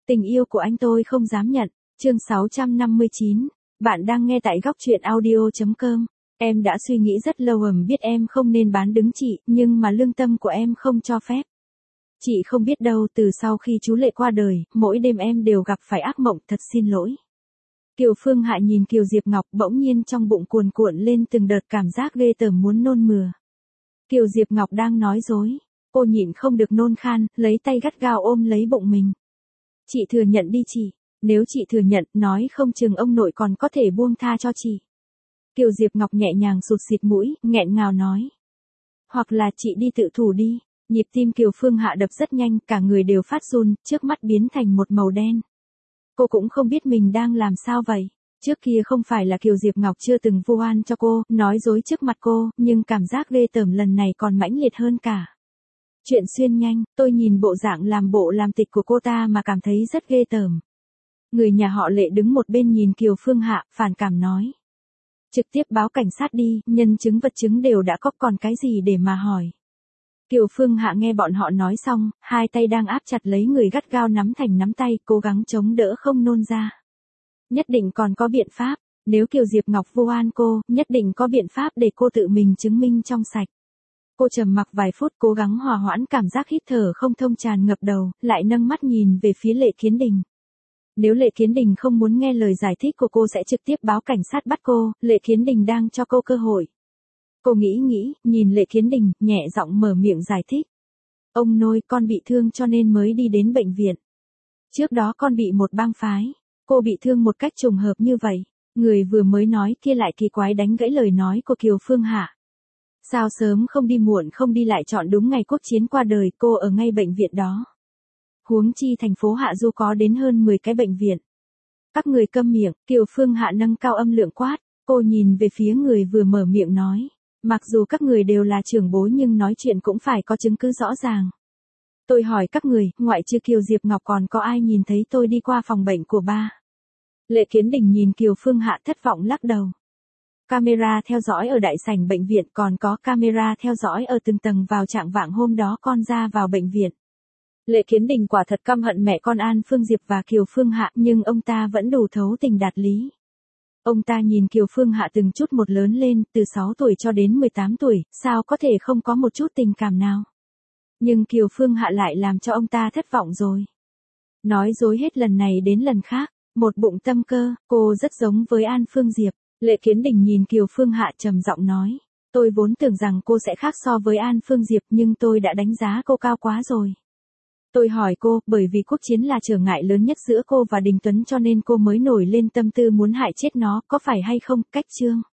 Tình yêu của anh tôi không dám nhận. Chương 659. Bạn đang nghe tại góc truyện audio.com. Em đã suy nghĩ rất lâu biết em không nên bán đứng chị, nhưng mà lương tâm của em không cho phép. Chị không biết đâu, từ sau khi chú Lệ qua đời, mỗi đêm em đều gặp phải ác mộng, thật xin lỗi. Kiều Phương Hạ nhìn Kiều Diệp Ngọc, bỗng nhiên trong bụng cuồn cuộn lên từng đợt cảm giác ghê tởm muốn nôn mửa. Kiều Diệp Ngọc đang nói dối. Cô nhịn không được nôn khan, lấy tay gắt gao ôm lấy bụng mình. Chị thừa nhận đi chị. Nếu chị thừa nhận, nói không chừng ông nội còn có thể buông tha cho chị. Kiều Diệp Ngọc nhẹ nhàng sụt xịt mũi, nghẹn ngào nói. Hoặc là chị đi tự thủ đi. Nhịp tim Kiều Phương Hạ đập rất nhanh, cả người đều phát run, trước mắt biến thành một màu đen. Cô cũng không biết mình đang làm sao vậy. Trước kia không phải là Kiều Diệp Ngọc chưa từng vu oan cho cô, nói dối trước mặt cô, nhưng cảm giác ghê tởm lần này còn mãnh liệt hơn cả. Chuyện xuyên nhanh, tôi nhìn bộ dạng làm bộ làm tịch của cô ta mà cảm thấy rất ghê tởm. Người nhà họ Lệ đứng một bên nhìn Kiều Phương Hạ, phản cảm nói. Trực tiếp báo cảnh sát đi, nhân chứng vật chứng đều đã có, còn cái gì để mà hỏi. Kiều Phương Hạ nghe bọn họ nói xong, hai tay đang áp chặt lấy người gắt gao nắm thành nắm tay, cố gắng chống đỡ không nôn ra. Nhất định còn có biện pháp, nếu Kiều Diệp Ngọc vu oan cô, nhất định có biện pháp để cô tự mình chứng minh trong sạch. Cô trầm mặc vài phút cố gắng hòa hoãn cảm giác hít thở không thông tràn ngập đầu, lại nâng mắt nhìn về phía Lệ Kiến Đình. Nếu Lệ Kiến Đình không muốn nghe lời giải thích của cô sẽ trực tiếp báo cảnh sát bắt cô, Lệ Kiến Đình đang cho cô cơ hội. Cô nghĩ, nhìn Lệ Kiến Đình, nhẹ giọng mở miệng giải thích. Ông nội, con bị thương cho nên mới đi đến bệnh viện. Trước đó con bị một bang phái. Cô bị thương một cách trùng hợp như vậy. Người vừa mới nói kia lại kỳ quái đánh gãy lời nói của Kiều Phương Hạ. Sao sớm không đi muộn không đi lại chọn đúng ngày quốc chiến qua đời, cô ở ngay bệnh viện đó. Huống chi thành phố Hạ Du có đến hơn 10 cái bệnh viện. Các người câm miệng, Kiều Phương Hạ nâng cao âm lượng quát, cô nhìn về phía người vừa mở miệng nói. Mặc dù các người đều là trưởng bối nhưng nói chuyện cũng phải có chứng cứ rõ ràng. Tôi hỏi các người, ngoại trừ Kiều Diệp Ngọc còn có ai nhìn thấy tôi đi qua phòng bệnh của ba? Lệ Kiến Đình nhìn Kiều Phương Hạ thất vọng lắc đầu. Camera theo dõi ở đại sảnh bệnh viện, còn có camera theo dõi ở từng tầng vào trạng vạng hôm đó con ra vào bệnh viện. Lệ Kiến Đình quả thật căm hận mẹ con An Phương Diệp và Kiều Phương Hạ, nhưng ông ta vẫn đủ thấu tình đạt lý. Ông ta nhìn Kiều Phương Hạ từng chút một lớn lên, từ 6 tuổi cho đến 18 tuổi, sao có thể không có một chút tình cảm nào. Nhưng Kiều Phương Hạ lại làm cho ông ta thất vọng rồi. Nói dối hết lần này đến lần khác, một bụng tâm cơ, cô rất giống với An Phương Diệp. Lệ Kiến Đình nhìn Kiều Phương Hạ trầm giọng nói. Tôi vốn tưởng rằng cô sẽ khác so với An Phương Diệp nhưng tôi đã đánh giá cô cao quá rồi. Tôi hỏi cô, bởi vì quốc chiến là trở ngại lớn nhất giữa cô và Đình Tuấn cho nên cô mới nổi lên tâm tư muốn hại chết nó, có phải hay không, cách chương?